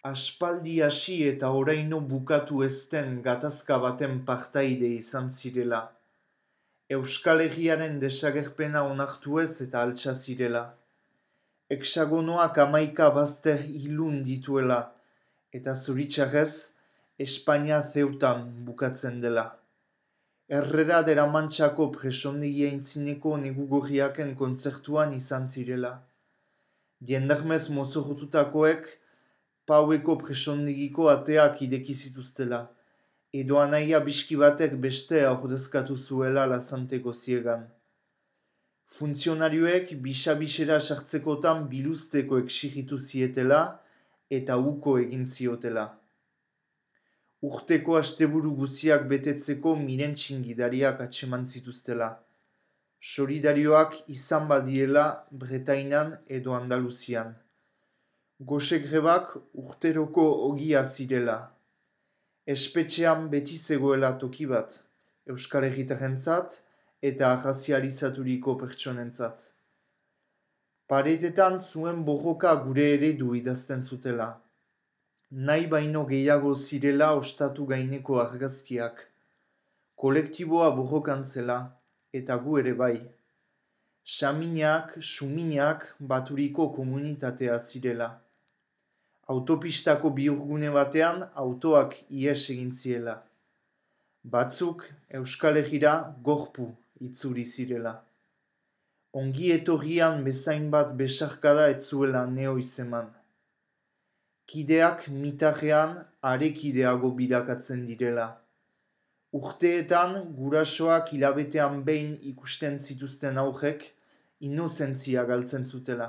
Aspaldi hasi eta oraino bukatu ez den gatazka baten partaide izan zirela. Euskal Herriaren desagerpena onartu ez eta altxa zirela. Hexagonoak 11 bazter ilun dituela, eta zoritxarrez, Espainia Zeutan bukatzen dela. Herrera deramantxako presondegia aintzineko negugorriaken kontzertuan izan zirela. Jendarmez mozorrotutakoek Paueko presondegiko ateak ideki zituztela, edo anaia biski batek bestea ordezkatu zuela Lasanteko ziegan. Funtzionarioek bisa-bisera sartzekotan biluzteko exigitu zietela eta uko egin ziotela. Urteko asteburu guziak betetzeko mirentxin gidariak atseman zituztela. Solidarioak izan badiela Bretainan edo Andaluzian. Gose grebak urteroko ogia zirela. Espetxean beti zegoela toki bat, Euskal Herritarrentzat eta arrazializaturiko pertsonentzat. Paretetan zuen borroka gure eredu idazten zutela. Nahi baino gehiago zirela ostatu gaineko argazkiak. Kolektiboa borrokan zela, eta gu ere bai. Saminak, suminak baturiko komunitatea zirela. Autopistako bihurgune batean autoak ihes egin ziela. Batzuk Euskal Herrira gorpu itzuri zirela. Ongi etorrian bezain bat besarkada ez zuela nehoiz eman. Kideak mitarrean arekideago bilakatzen direla. Urteetan gurasoak hilabetean behin ikusten zituzten aurrek inozentzia galtzen zutela.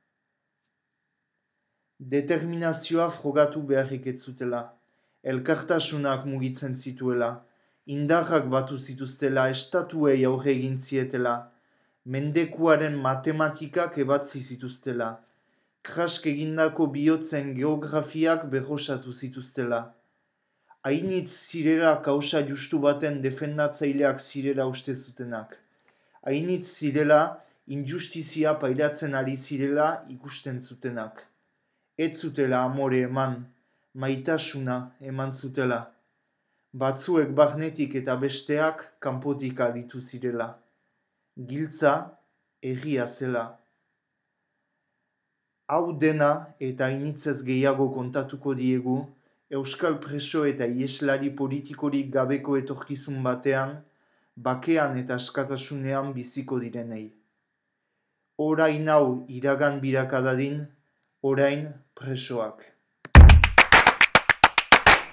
Determinazioa frogatu beharrik ez zutela, elkartasunak mugitzen zituela, indarrak batu zituztela estatuei aurre egin zietela, mendekuaren matematikak ebatzi zituztela, krask egindako bihotzen geografiak berrosatu zituztela. Hainitz zirela kausa justu baten defendatzaileak zirela uste zutenak. Hainitz zirela injustizia pairatzen ari zirela ikusten zutenak. Ez zutela amore eman, maitasuna eman zutela. Batzuek barnetik eta besteak kanpotik aritu zirela. Giltza, herria zela. Hau dena eta hainitzez gehiago kontatuko diegu, Euskal preso eta ieslari politikorik gabeko etorkizun batean, bakean eta askatasunean biziko direnei. Orain hau iragan birakadadin, orain presoak.